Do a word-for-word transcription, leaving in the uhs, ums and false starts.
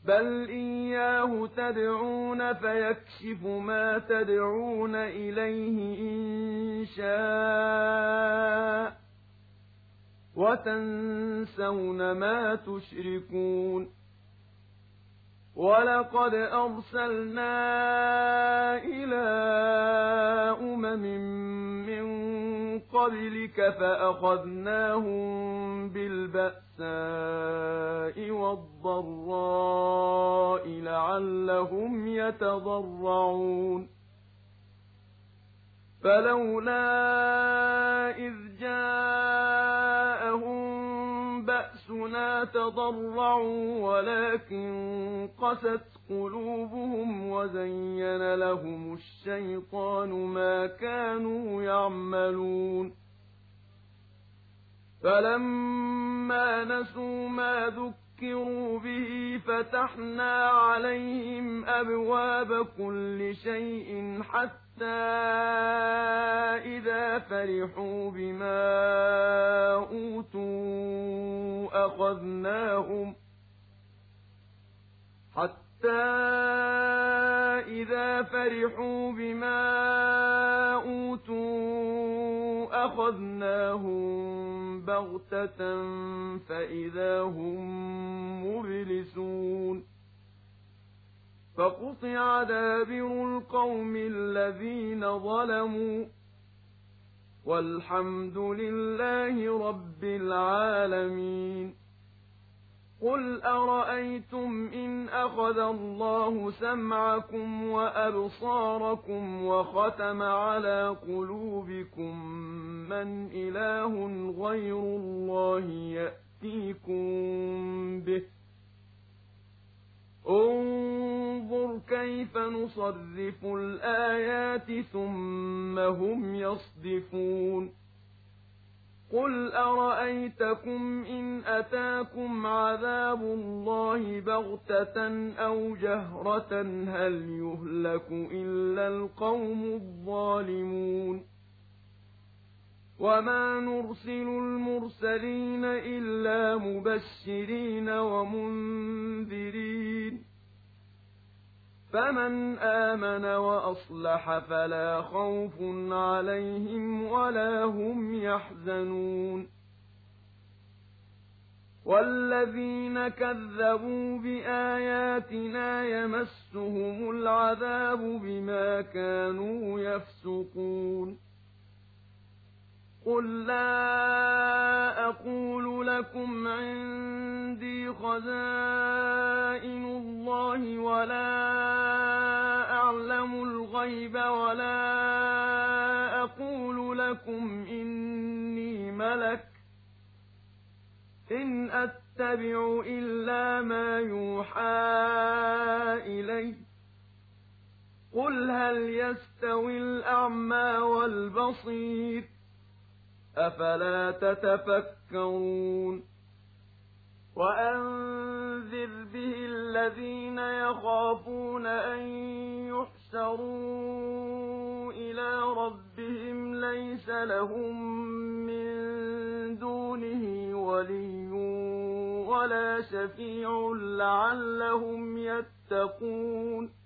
بل إياه تدعون فيكشف ما تدعون إليه إن شاء وتنسون ما تشركون ولقد أرسلنا إلى أمم من قبلك فأخذناهم بالبأساء والضراء لعلهم يتضرعون فلولا إذ جاءهم بأسنا تضرعوا ولكن قست قلوبهم وزين لهم الشيطان ما كانوا يعملون فلما نسوا ما ذكروا به فتحنا عليهم أبواب كل شيء حتى إذا فرحوا بما أوتوا أخذناهم حتى إذا فرحوا بما أوتوا أخذناهم بغتة فإذا هم مبلسون فقطع دابر القوم الذين ظلموا والحمد لله رب العالمين قل أرأيتم إن أخذ الله سمعكم وأبصاركم وختم على قلوبكم من إله غير الله يأتيكم به انظر كيف نصرف الآيات ثم هم يصدفون قل أرأيتكم إن أتاكم عذاب الله بغتة أو جهرة هل يهلك إلا القوم الظالمون وما نرسل المرسلين إلا مبشرين ومنذرين فمن آمن وأصلح فلا خوف عليهم ولا هم يحزنون والذين كذبوا بآياتنا يمسهم العذاب بما كانوا يفسقون قل لا أقول لكم عندي خزائن الله ولا أعلم الغيب ولا أقول لكم إني ملك إن أتبع إلا ما يوحى إلي قل هل يستوي الأعمى والبصير أفلا تتفكرون وأنذر به الذين يخافون أن يحشروا إلى ربهم ليس لهم من دونه ولي ولا شفيع لعلهم يتقون